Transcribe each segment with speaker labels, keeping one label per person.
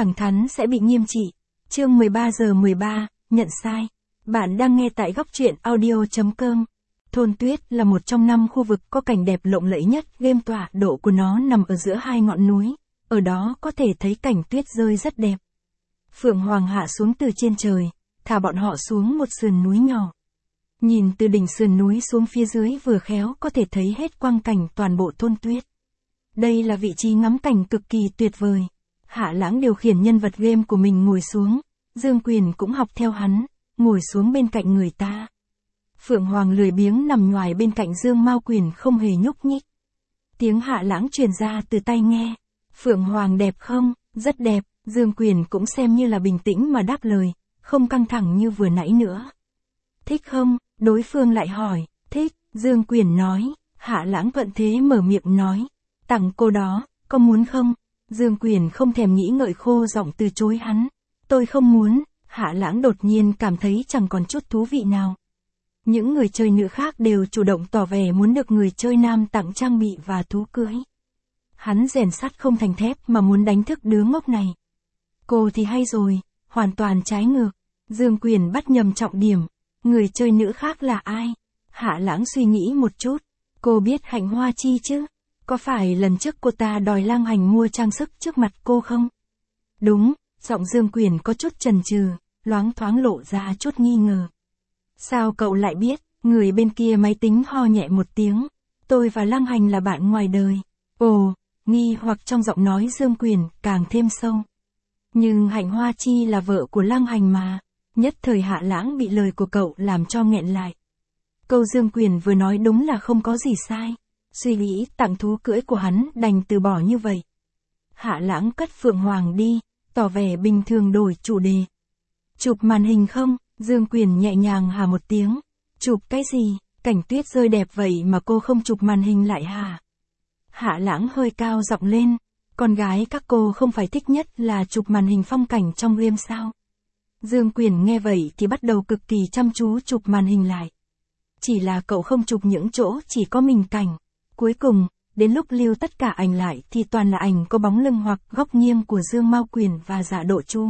Speaker 1: thẳng thắn sẽ bị nghiêm trị. Chương 13 giờ 13, nhận sai. Bạn đang nghe tại góc truyện audio.com. Thôn Tuyết là một trong 5 khu vực có cảnh đẹp lộng lẫy nhất, game tọa độ của nó nằm ở giữa 2 ngọn núi, ở đó có thể thấy cảnh tuyết rơi rất đẹp. Phượng Hoàng hạ xuống từ trên trời, thả bọn họ xuống một sườn núi nhỏ. Nhìn từ đỉnh sườn núi xuống phía dưới vừa khéo có thể thấy hết quang cảnh toàn bộ thôn Tuyết. Đây là vị trí ngắm cảnh cực kỳ tuyệt vời. Hạ Lãng điều khiển nhân vật game của mình ngồi xuống, Dương Quyền cũng học theo hắn, ngồi xuống bên cạnh người ta. Phượng Hoàng lười biếng nằm nhoài bên cạnh Dương Mao Quyền không hề nhúc nhích. Tiếng Hạ Lãng truyền ra từ tai nghe. Phượng Hoàng đẹp không? Rất đẹp. Dương Quyền cũng xem như là bình tĩnh mà đáp lời, không căng thẳng như vừa nãy nữa. Thích không? Đối phương lại hỏi. Thích, Dương Quyền nói. Hạ Lãng thuận thế mở miệng nói. Tặng cô đó, có muốn không? Dương Quyền không thèm nghĩ ngợi khô giọng từ chối hắn. Tôi không muốn. Hạ Lãng đột nhiên cảm thấy chẳng còn chút thú vị nào. Những người chơi nữ khác đều chủ động tỏ vẻ muốn được người chơi nam tặng trang bị và thú cưỡi. Hắn rèn sắt không thành thép mà muốn đánh thức đứa ngốc này. Cô thì hay rồi, hoàn toàn trái ngược. Dương Quyền bắt nhầm trọng điểm. Người chơi nữ khác là ai? Hạ Lãng suy nghĩ một chút. Cô biết Hạnh Hoa Chi chứ? Có phải lần trước cô ta đòi Lang Hành mua trang sức trước mặt cô không? Đúng, giọng Dương Quyền có chút chần chừ, loáng thoáng lộ ra chút nghi ngờ. Sao cậu lại biết? Người bên kia máy tính ho nhẹ một tiếng. Tôi và Lang Hành là bạn ngoài đời. Ồ, nghi hoặc trong giọng nói Dương Quyền càng thêm sâu. Nhưng Hạnh Hoa Chi là vợ của Lang Hành mà. Nhất thời Hạ Lãng bị lời của cậu làm cho nghẹn lại. Câu Dương Quyền vừa nói đúng là không có gì sai. Suy nghĩ tặng thú cưỡi của hắn đành từ bỏ như vậy. Hạ Lãng cất Phượng Hoàng đi, tỏ vẻ bình thường đổi chủ đề. Chụp màn hình không? Dương Quyền nhẹ nhàng hà một tiếng. Chụp cái gì? Cảnh tuyết rơi đẹp vậy mà cô không chụp màn hình lại hả? Hạ Lãng hơi cao giọng lên. Con gái các cô không phải thích nhất là chụp màn hình phong cảnh trong game sao? Dương Quyền nghe vậy thì bắt đầu cực kỳ chăm chú chụp màn hình lại. Chỉ là cậu không chụp những chỗ chỉ có mình cảnh. Cuối cùng, đến lúc lưu tất cả ảnh lại thì toàn là ảnh có bóng lưng hoặc góc nghiêng của Dương Mao Quyền và Dạ Độ Chu.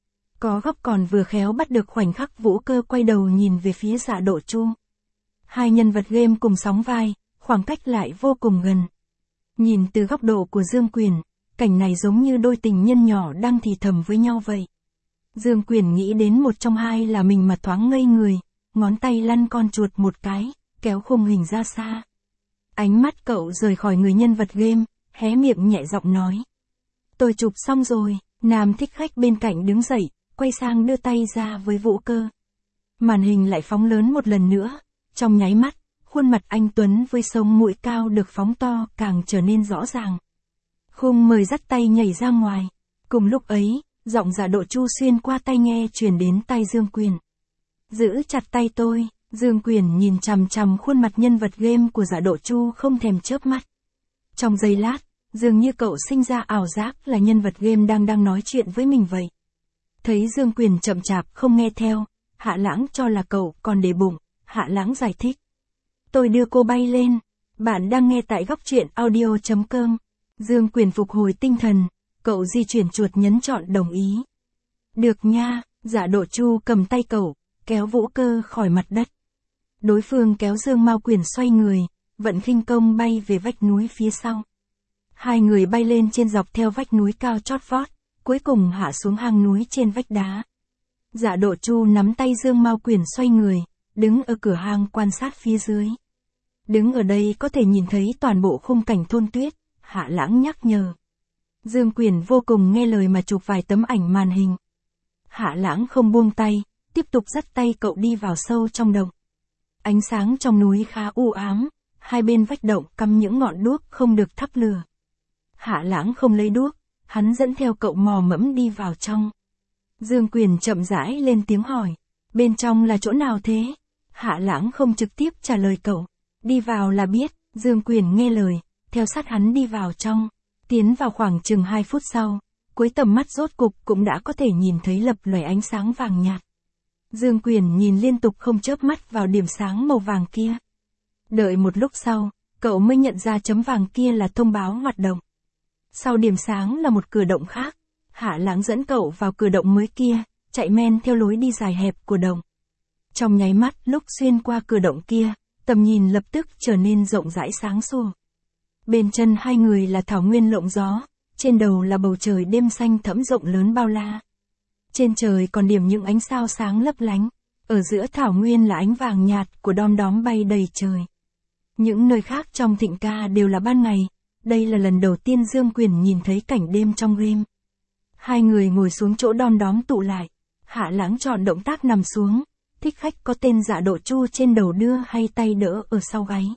Speaker 1: Có góc còn vừa khéo bắt được khoảnh khắc Vũ Cơ quay đầu nhìn về phía Dạ Độ Chu. Hai nhân vật game cùng sóng vai, khoảng cách lại vô cùng gần. Nhìn từ góc độ của Dương Quyền, cảnh này giống như đôi tình nhân nhỏ đang thì thầm với nhau vậy. Dương Quyền nghĩ đến một trong hai là mình mà thoáng ngây người, ngón tay lăn con chuột một cái, kéo khung hình ra xa. Ánh mắt cậu rời khỏi người nhân vật game, hé miệng nhẹ giọng nói. Tôi chụp xong rồi. Nam thích khách bên cạnh đứng dậy, quay sang đưa tay ra với Vũ Cơ. Màn hình lại phóng lớn một lần nữa. Trong nháy mắt, khuôn mặt anh Tuấn với sống mũi cao được phóng to càng trở nên rõ ràng. Khung mời dắt tay nhảy ra ngoài. Cùng lúc ấy, giọng Dạ Độ Chu xuyên qua tai nghe truyền đến tai Dương Quyền. Giữ chặt tay tôi. Dương Quyền nhìn chằm chằm khuôn mặt nhân vật game của Dạ Độ Chu không thèm chớp mắt. Trong giây lát, dường như cậu sinh ra ảo giác là nhân vật game đang nói chuyện với mình vậy. Thấy Dương Quyền chậm chạp không nghe theo, Hạ Lãng cho là cậu còn để bụng, Hạ Lãng giải thích. Tôi đưa cô bay lên. Bạn đang nghe tại góc truyện audio.com. Dương Quyền phục hồi tinh thần, cậu di chuyển chuột nhấn chọn đồng ý. Được nha. Dạ Độ Chu cầm tay cậu, kéo Vũ Cơ khỏi mặt đất. Đối phương kéo Dương Mao Quyền xoay người, vận khinh công bay về vách núi phía sau. Hai người bay lên trên dọc theo vách núi cao chót vót, cuối cùng hạ xuống hang núi trên vách đá. Dạ Độ Chu nắm tay Dương Mao Quyền xoay người, đứng ở cửa hang quan sát phía dưới. Đứng ở đây có thể nhìn thấy toàn bộ khung cảnh thôn tuyết, Hạ Lãng nhắc nhở. Dương Quyền vô cùng nghe lời mà chụp vài tấm ảnh màn hình. Hạ Lãng không buông tay, tiếp tục dắt tay cậu đi vào sâu trong động. Ánh sáng trong núi khá u ám, hai bên vách động cắm những ngọn đuốc không được thắp lửa. Hạ Lãng không lấy đuốc, hắn dẫn theo cậu mò mẫm đi vào trong. Dương Quyền chậm rãi lên tiếng hỏi, bên trong là chỗ nào thế? Hạ Lãng không trực tiếp trả lời cậu, đi vào là biết. Dương Quyền nghe lời, theo sát hắn đi vào trong, tiến vào khoảng chừng 2 phút sau, cuối tầm mắt rốt cục cũng đã có thể nhìn thấy lập lòe ánh sáng vàng nhạt. Dương Quyền nhìn liên tục không chớp mắt vào điểm sáng màu vàng kia. Đợi một lúc sau, cậu mới nhận ra chấm vàng kia là thông báo hoạt động. Sau điểm sáng là một cửa động khác. Hạ Lãng dẫn cậu vào cửa động mới kia, chạy men theo lối đi dài hẹp của động. Trong nháy mắt lúc xuyên qua cửa động kia, tầm nhìn lập tức trở nên rộng rãi sáng sủa. Bên chân hai người là thảo nguyên lộng gió, trên đầu là bầu trời đêm xanh thẫm rộng lớn bao la. Trên trời còn điểm những ánh sao sáng lấp lánh, ở giữa thảo nguyên là ánh vàng nhạt của đom đóm bay đầy trời. Những nơi khác trong Thịnh Ca đều là ban ngày, đây là lần đầu tiên Dương Quyền nhìn thấy cảnh đêm trong game. Hai người ngồi xuống chỗ đom đóm tụ lại, Hạ Lãng chọn động tác nằm xuống, thích khách có tên Dạ Độ Chu trên đầu đưa hai tay đỡ ở sau gáy.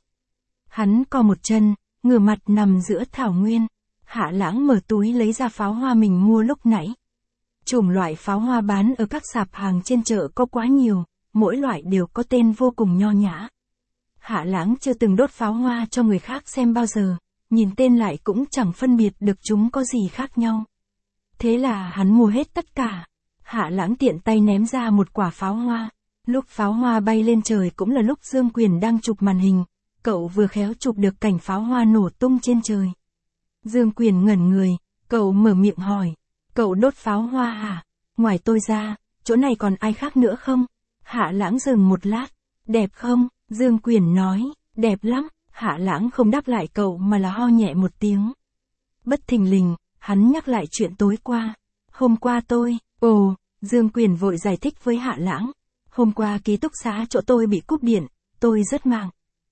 Speaker 1: Hắn co một chân, ngửa mặt nằm giữa thảo nguyên. Hạ Lãng mở túi lấy ra pháo hoa mình mua lúc nãy. Chủng loại pháo hoa bán ở các sạp hàng trên chợ có quá nhiều, mỗi loại đều có tên vô cùng nho nhã. Hạ Lãng chưa từng đốt pháo hoa cho người khác xem bao giờ, nhìn tên lại cũng chẳng phân biệt được chúng có gì khác nhau. Thế là hắn mua hết tất cả. Hạ Lãng tiện tay ném ra một quả pháo hoa. Lúc pháo hoa bay lên trời cũng là lúc Dương Quyền đang chụp màn hình, cậu vừa khéo chụp được cảnh pháo hoa nổ tung trên trời. Dương Quyền ngẩn người, cậu mở miệng hỏi, cậu đốt pháo hoa à? Ngoài tôi ra, chỗ này còn ai khác nữa không? Hạ Lãng dừng một lát, đẹp không? Dương Quyền nói, đẹp lắm. Hạ Lãng không đáp lại cậu mà là ho nhẹ một tiếng. Bất thình lình, hắn nhắc lại chuyện tối qua. Hôm qua tôi, Dương Quyền vội giải thích với Hạ Lãng. Hôm qua ký túc xá chỗ tôi bị cúp điện, tôi rất mạng.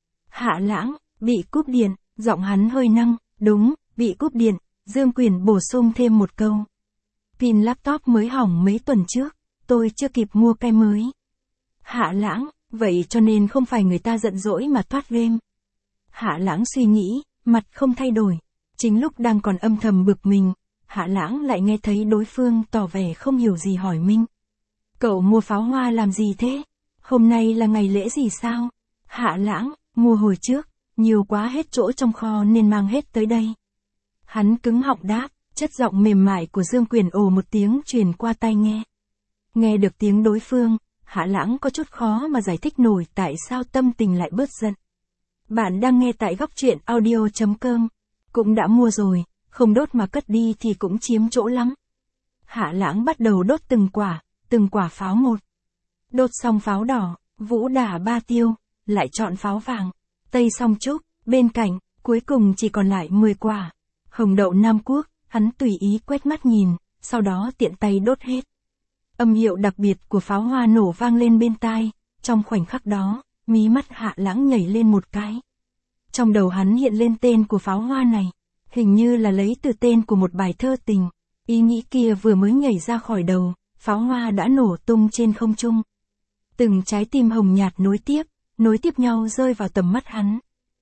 Speaker 1: Hạ Lãng, bị cúp điện, giọng hắn hơi nâng, đúng, bị cúp điện. Dương Quyền bổ sung thêm một câu. Pin laptop mới hỏng mấy tuần trước, tôi chưa kịp mua cái mới. Hạ Lãng, vậy cho nên không phải người ta giận dỗi mà thoát game. Hạ Lãng suy nghĩ, mặt không thay đổi. Chính lúc đang còn âm thầm bực mình, Hạ Lãng lại nghe thấy đối phương tỏ vẻ không hiểu gì hỏi Minh. Cậu mua pháo hoa làm gì thế? Hôm nay là ngày lễ gì sao? Hạ Lãng, mua hồi trước, nhiều quá hết chỗ trong kho nên mang hết tới đây. Hắn cứng họng đáp, chất giọng mềm mại của Dương Quyền ồ một tiếng truyền qua tai nghe. Nghe được tiếng đối phương, Hạ Lãng có chút khó mà giải thích nổi tại sao tâm tình lại bớt giận. Bạn đang nghe tại góc truyện audio.com. Cũng đã mua rồi, không đốt mà cất đi thì cũng chiếm chỗ lắm. Hạ Lãng bắt đầu đốt từng quả pháo một. Đốt xong pháo đỏ, Vũ Đả Ba Tiêu, lại chọn pháo vàng, Tây Song Trúc, bên cạnh, cuối cùng chỉ còn lại 10 quả. Hồng Đậu Nam Quốc, hắn tùy ý quét mắt nhìn, sau đó tiện tay đốt hết. Âm hiệu đặc biệt của pháo hoa nổ vang lên bên tai, trong khoảnh khắc đó, mí mắt Hạ Lãng nhảy lên một cái. Trong đầu hắn hiện lên tên của pháo hoa này, hình như là lấy từ tên của một bài thơ tình. Ý nghĩ kia vừa mới nhảy ra khỏi đầu, pháo hoa đã nổ tung trên không trung. Từng trái tim hồng nhạt nối tiếp nhau rơi vào tầm mắt hắn.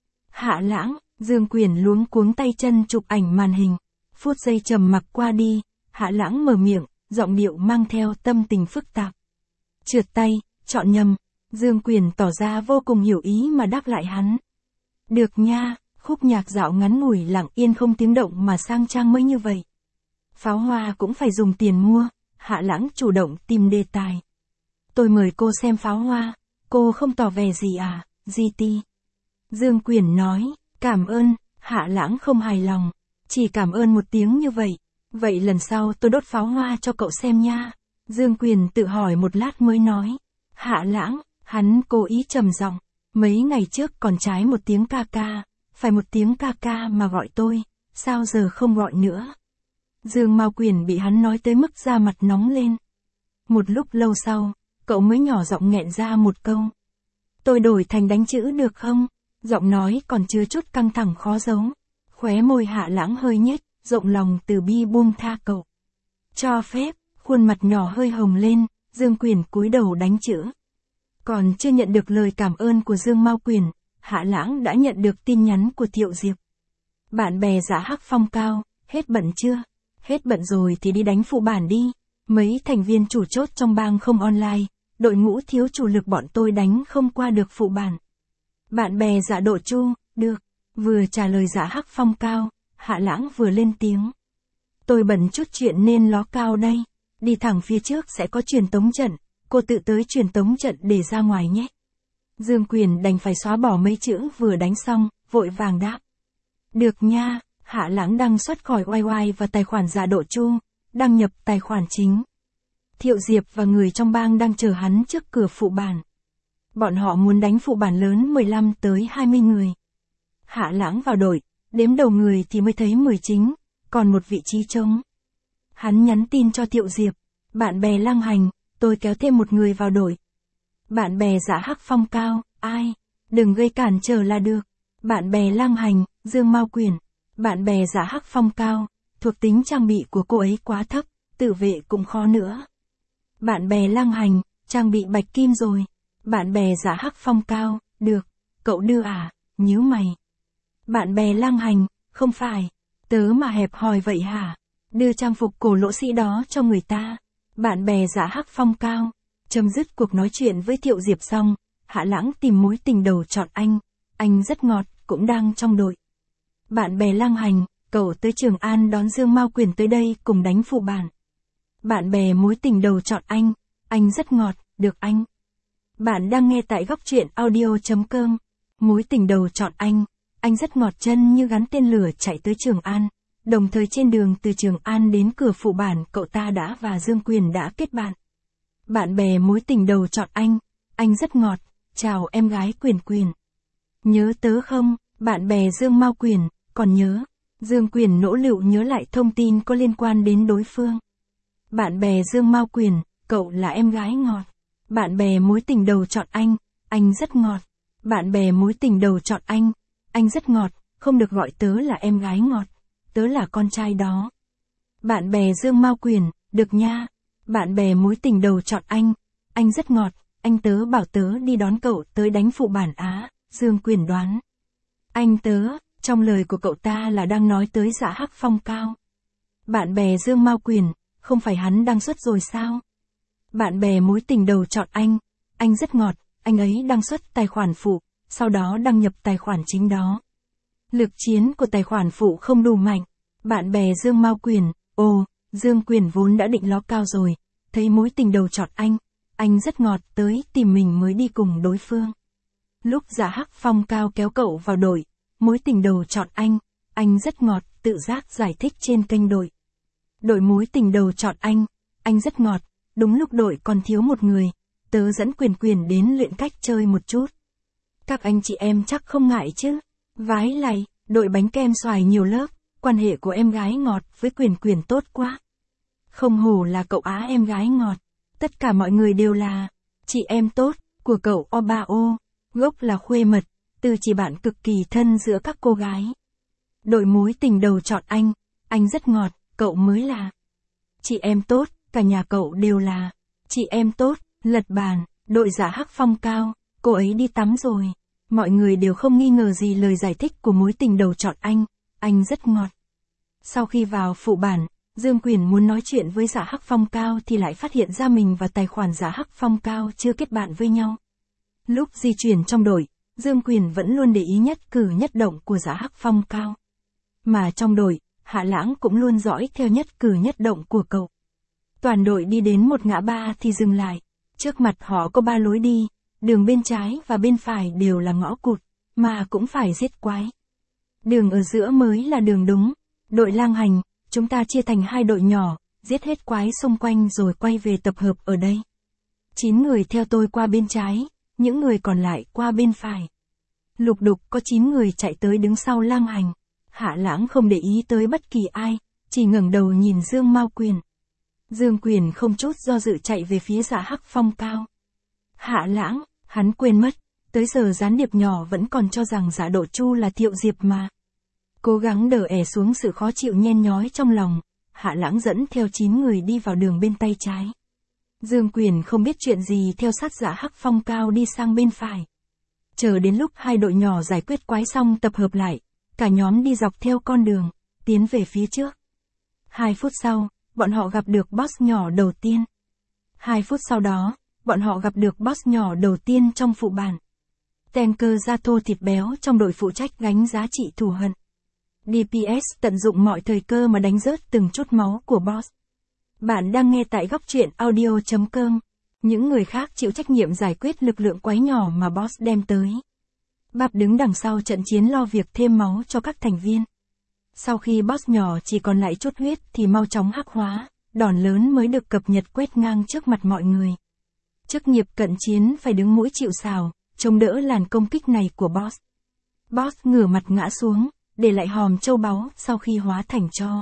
Speaker 1: Hạ Lãng, Dương Quyền luống cuống tay chân chụp ảnh màn hình. Phút giây trầm mặc qua đi, Hạ Lãng mở miệng, giọng điệu mang theo tâm tình phức tạp. Trượt tay, chọn nhầm. Dương Quyền tỏ ra vô cùng hiểu ý mà đáp lại hắn. Được nha, khúc nhạc dạo ngắn ngủi lặng yên không tiếng động mà sang trang mới như vậy. Pháo hoa cũng phải dùng tiền mua. Hạ Lãng chủ động tìm đề tài. Tôi mời cô xem pháo hoa, cô không tỏ vẻ gì à, GT. Dương Quyền nói, cảm ơn. Hạ Lãng không hài lòng, chỉ cảm ơn một tiếng như vậy. Vậy lần sau tôi đốt pháo hoa cho cậu xem nha. Dương Quyền tự hỏi một lát mới nói. Hạ Lãng, hắn cố ý trầm giọng, mấy ngày trước còn trái một tiếng ca ca, phải một tiếng ca ca mà gọi tôi, sao giờ không gọi nữa. Dương Mao Quyền bị hắn nói tới mức da mặt nóng lên. Một lúc lâu sau, cậu mới nhỏ giọng nghẹn ra một câu. Tôi đổi thành đánh chữ được không? Giọng nói còn chưa chút căng thẳng khó giấu. Khóe môi Hạ Lãng hơi nhếch, rộng lòng từ bi buông tha cậu. Cho phép, khuôn mặt nhỏ hơi hồng lên, Dương Quyền cúi đầu đánh chữ. Còn chưa nhận được lời cảm ơn của Dương Mao Quyền, Hạ Lãng đã nhận được tin nhắn của Thiệu Diệp. Bạn bè Dạ Hắc Phong cao, hết bận chưa? Hết bận rồi thì đi đánh phụ bản đi. Mấy thành viên chủ chốt trong bang không online, đội ngũ thiếu chủ lực bọn tôi đánh không qua được phụ bản. Bạn bè Dạ Độ Chu, được. Vừa trả lời Dạ Hắc Phong cao, Hạ Lãng vừa lên tiếng. Tôi bận chút chuyện nên ló cao đây. Đi thẳng phía trước sẽ có truyền tống trận, cô tự tới truyền tống trận để ra ngoài nhé. Dương Quyền đành phải xóa bỏ mấy chữ vừa đánh xong, vội vàng đáp. Được nha. Hạ Lãng đăng xuất khỏi oai oai và tài khoản Dạ Độ Chu, đăng nhập tài khoản chính. Thiệu Diệp và người trong bang đang chờ hắn trước cửa phụ bản. Bọn họ muốn đánh phụ bản lớn 15 tới 20 người. Hạ Lãng vào đội, đếm đầu người thì mới thấy 10 chính, còn một vị trí trống. Hắn nhắn tin cho Thiệu Diệp, bạn bè Lăng Hành, tôi kéo thêm một người vào đội. Bạn bè Dạ Hắc Phong Cao, ai? Đừng gây cản trở là được. Bạn bè Lăng Hành, Dương Mao Quyển. Bạn bè Dạ Hắc Phong Cao, thuộc tính trang bị của cô ấy quá thấp, tự vệ cũng khó nữa. Bạn bè Lăng Hành, trang bị bạch kim rồi. Bạn bè Dạ Hắc Phong Cao, được, cậu đưa à, nhíu mày. Bạn bè Lăng Hành, không phải, tớ mà hẹp hòi vậy hả? Đưa trang phục cổ lỗ sĩ đó cho người ta. Bạn bè Dạ Hắc Phong Cao. Chấm dứt cuộc nói chuyện với Thiệu Diệp xong, Hạ Lãng tìm mối tình đầu chọn anh rất ngọt, cũng đang trong đội. Bạn bè Lăng Hành, cậu tới Trường An đón Dương Mao Quyển tới đây cùng đánh phụ bản. Bạn bè mối tình đầu chọn anh rất ngọt, được anh. Bạn đang nghe tại góc truyện audio.com. Mối tình đầu chọn anh rất ngọt chân như gắn tên lửa chạy tới Trường An. Đồng thời trên đường từ Trường An đến cửa phụ bản cậu ta đã và Dương Quyền đã kết bạn. Bạn bè mối tình đầu chọn anh rất ngọt, chào em gái Quyền Quyền. Nhớ tớ không, bạn bè Dương Mao Quyển, còn nhớ. Dương Quyền nỗ lực nhớ lại thông tin có liên quan đến đối phương. Bạn bè Dương Mao Quyển, cậu là em gái ngọt. Bạn bè mối tình đầu chọn anh rất ngọt. Bạn bè mối tình đầu chọn anh rất ngọt, không được gọi tớ là em gái ngọt, tớ là con trai đó. Bạn bè Dương Mao Quyển, được nha. Bạn bè mối tình đầu chọn anh rất ngọt, anh tớ bảo tớ đi đón cậu tới đánh phụ bản Á, Dương Quyền đoán. Anh tớ, trong lời của cậu ta là đang nói tới Dạ Hắc Phong Cao. Bạn bè Dương Mao Quyển, không phải hắn đăng xuất rồi sao? Bạn bè mối tình đầu chọn anh rất ngọt, anh ấy đăng xuất tài khoản phụ, sau đó đăng nhập tài khoản chính đó. Lực chiến của tài khoản phụ không đủ mạnh. Bạn bè Dương Mao Quyển, ồ, Dương Quyền vốn đã định ló cao rồi, thấy mối tình đầu chọn anh rất ngọt tới tìm mình mới đi cùng đối phương. Lúc Dạ Hắc Phong Cao kéo cậu vào đội, mối tình đầu chọn anh rất ngọt, tự giác giải thích trên kênh đội. Đội mối tình đầu chọn anh rất ngọt, đúng lúc đội còn thiếu một người, tớ dẫn Quyền đến luyện cách chơi một chút. Các anh chị em chắc không ngại chứ? Vái lại, đội bánh kem xoài nhiều lớp, quan hệ của em gái ngọt với Quyền tốt quá. Không hổ là cậu Á em gái ngọt, tất cả mọi người đều là chị em tốt của cậu Obao, gốc là khuê mật, từ chỉ bạn cực kỳ thân giữa các cô gái. Đội mối tình đầu chọn anh rất ngọt, cậu mới là chị em tốt, cả nhà cậu đều là chị em tốt. Lật bàn, đội Dạ Hắc Phong Cao, cô ấy đi tắm rồi. Mọi người đều không nghi ngờ gì lời giải thích của mối tình đầu chọn anh rất ngọt. Sau khi vào phụ bản, Dương Quyền muốn nói chuyện với Dạ Hắc Phong Cao thì lại phát hiện ra mình và tài khoản Dạ Hắc Phong Cao chưa kết bạn với nhau. Lúc di chuyển trong đội, Dương Quyền vẫn luôn để ý nhất cử nhất động của Dạ Hắc Phong Cao. Mà trong đội, Hạ Lãng cũng luôn dõi theo nhất cử nhất động của cậu. Toàn đội đi đến một ngã ba thì dừng lại. Trước mặt họ có 3 lối đi, đường bên trái và bên phải đều là ngõ cụt, mà cũng phải giết quái. Đường ở giữa mới là đường đúng. Đội Lang Hành, chúng ta chia thành 2 đội nhỏ, giết hết quái xung quanh rồi quay về tập hợp ở đây. 9 người theo tôi qua bên trái, những người còn lại qua bên phải. Lục đục có 9 người chạy tới đứng sau Lang Hành. Hạ Lãng không để ý tới bất kỳ ai, chỉ ngẩng đầu nhìn Dương Mao Quyển. Dương Quyền không chút do dự chạy về phía Dạ Hắc Phong Cao. Hạ Lãng, hắn quên mất, tới giờ gián điệp nhỏ vẫn còn cho rằng Dạ Độ Chu là Thiệu Diệp mà. Cố gắng đè ép xuống sự khó chịu nhen nhói trong lòng, Hạ Lãng dẫn theo 9 người đi vào đường bên tay trái. Dương Quyền không biết chuyện gì theo sát Dạ Hắc Phong Cao đi sang bên phải. Chờ đến lúc 2 đội nhỏ giải quyết quái xong tập hợp lại, cả nhóm đi dọc theo con đường, tiến về phía trước. 2 phút sau, bọn họ gặp được boss nhỏ đầu tiên. 2 phút sau đó, bọn họ gặp được boss nhỏ đầu tiên trong phụ bản. Tanker da thô thịt béo trong đội phụ trách gánh giá trị thù hận. DPS tận dụng mọi thời cơ mà đánh rớt từng chút máu của boss. Bạn đang nghe tại góc truyện audio.com. Những người khác chịu trách nhiệm giải quyết lực lượng quái nhỏ mà boss đem tới. Bạp đứng đằng sau trận chiến lo việc thêm máu cho các thành viên. Sau khi boss nhỏ chỉ còn lại chút huyết thì mau chóng hắc hóa, đòn lớn mới được cập nhật quét ngang trước mặt mọi người. Chức nghiệp cận chiến phải đứng mũi chịu sào, chống đỡ làn công kích này của Boss. Boss ngửa mặt ngã xuống, để lại hòm châu báu sau khi hóa thành tro.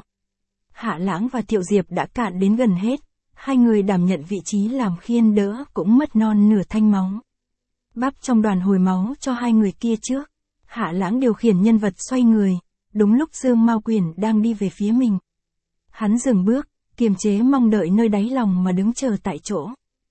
Speaker 1: Hạ Lãng và Thiệu Diệp đã cạn đến gần hết, hai người đảm nhận vị trí làm khiên đỡ cũng mất non nửa thanh máu. Bắp trong đoàn hồi máu cho hai người kia trước. Hạ Lãng điều khiển nhân vật xoay người, đúng lúc Dương Mao Quyền đang đi về phía mình. Hắn dừng bước, kiềm chế mong đợi nơi đáy lòng mà đứng chờ tại chỗ.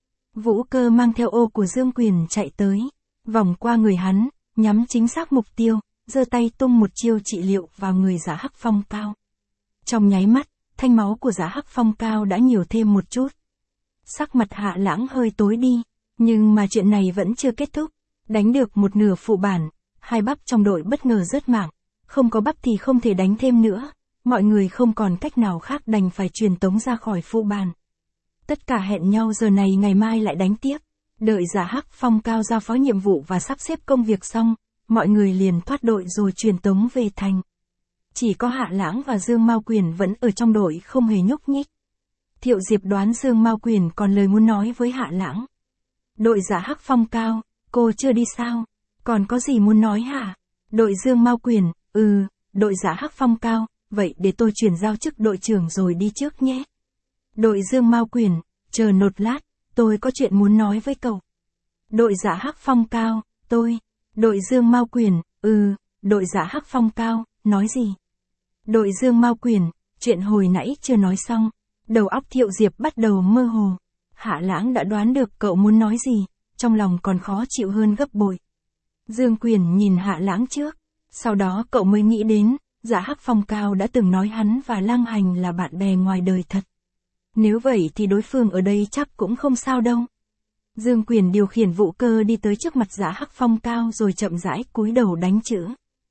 Speaker 1: Vũ Cơ mang theo ô của Dương Quyền chạy tới, vòng qua người hắn, nhắm chính xác mục tiêu, giơ tay tung một chiêu trị liệu vào người Giả Hắc Phong Cao. Trong nháy mắt, thanh máu của Giả Hắc Phong Cao đã nhiều thêm một chút. Sắc mặt Hạ Lãng hơi tối đi, nhưng mà chuyện này vẫn chưa kết thúc. Đánh được một nửa phụ bản, hai bắp trong đội bất ngờ rớt mạng, không có bắp thì không thể đánh thêm nữa. Mọi người không còn cách nào khác đành phải truyền tống ra khỏi phụ bản. Tất cả hẹn nhau giờ này ngày mai lại đánh tiếp. Đợi Giả Hắc Phong Cao giao phó nhiệm vụ và sắp xếp công việc xong, mọi người liền thoát đội rồi truyền tống về thành. Chỉ có Hạ Lãng và Dương Mao Quyền vẫn ở trong đội không hề nhúc nhích. Thiệu Diệp đoán Dương Mao Quyền còn lời muốn nói với Hạ Lãng. Đội Giả Hắc Phong Cao, cô chưa đi sao? Còn có gì muốn nói hả? Đội Dương Mao Quyền, đội Giả Hắc Phong Cao, vậy để tôi chuyển giao chức đội trưởng rồi đi trước nhé. Đội Dương Mao Quyền, chờ một lát, tôi có chuyện muốn nói với cậu. Đội Giả Hắc Phong Cao, tôi. Đội Dương Mao Quyền, đội Giả Hắc Phong Cao, nói gì? Đội Dương Mao Quyền, chuyện hồi nãy chưa nói xong. Đầu óc Thiệu Diệp bắt đầu mơ hồ. Hạ Lãng đã đoán được cậu muốn nói gì, trong lòng còn khó chịu hơn gấp bội. Dương Quyền nhìn Hạ Lãng trước, sau đó cậu mới nghĩ đến, Giả Hắc Phong Cao đã từng nói hắn và Lăng Hành là bạn bè ngoài đời thật. Nếu vậy thì đối phương ở đây chắc cũng không sao đâu. Dương Quyền điều khiển Vũ Cơ đi tới trước mặt Giả Hắc Phong Cao rồi chậm rãi cúi đầu đánh chữ.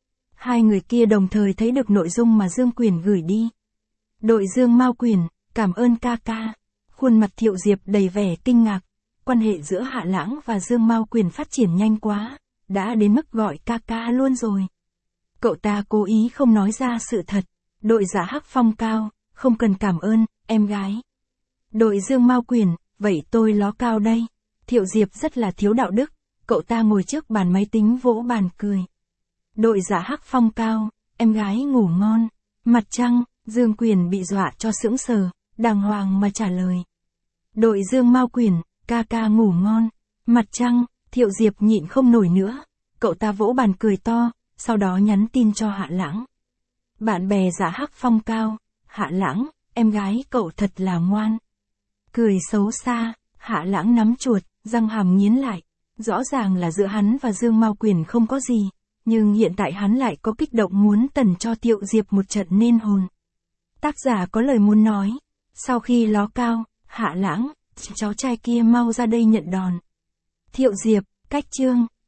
Speaker 1: Hai người kia đồng thời thấy được nội dung mà Dương Quyền gửi đi. Đội Dương Mao Quyền, cảm ơn ca ca. Khuôn mặt Thiệu Diệp đầy vẻ kinh ngạc. Quan hệ giữa Hạ Lãng và Dương Mao Quyền phát triển nhanh quá, đã đến mức gọi ca ca luôn rồi. Cậu ta cố ý không nói ra sự thật. Đội Giả Hắc Phong Cao, không cần cảm ơn, em gái. Đội Dương Mao Quyền, vậy tôi ló cao đây. Thiệu Diệp rất là thiếu đạo đức, cậu ta ngồi trước bàn máy tính vỗ bàn cười. Đội Giả Hắc Phong Cao, em gái ngủ ngon. Mặt trăng, Dương Quyền bị dọa cho sững sờ, đàng hoàng mà trả lời. Đội Dương Mao Quyền, ca ca ngủ ngon. Mặt trăng, Thiệu Diệp nhịn không nổi nữa, cậu ta vỗ bàn cười to, sau đó nhắn tin cho Hạ Lãng. Bạn bè Giả Hắc Phong Cao, Hạ Lãng, em gái cậu thật là ngoan. Cười xấu xa, Hạ Lãng nắm chuột, răng hàm nghiến lại. Rõ ràng là giữa hắn và Dương Mao Quyền không có gì, nhưng hiện tại hắn lại có kích động muốn tần cho Thiệu Diệp một trận nên hồn. Tác giả có lời muốn nói. Sau khi ló cao, Hạ Lãng, cháu trai kia mau ra đây nhận đòn. Thiệu Diệp, cách chương.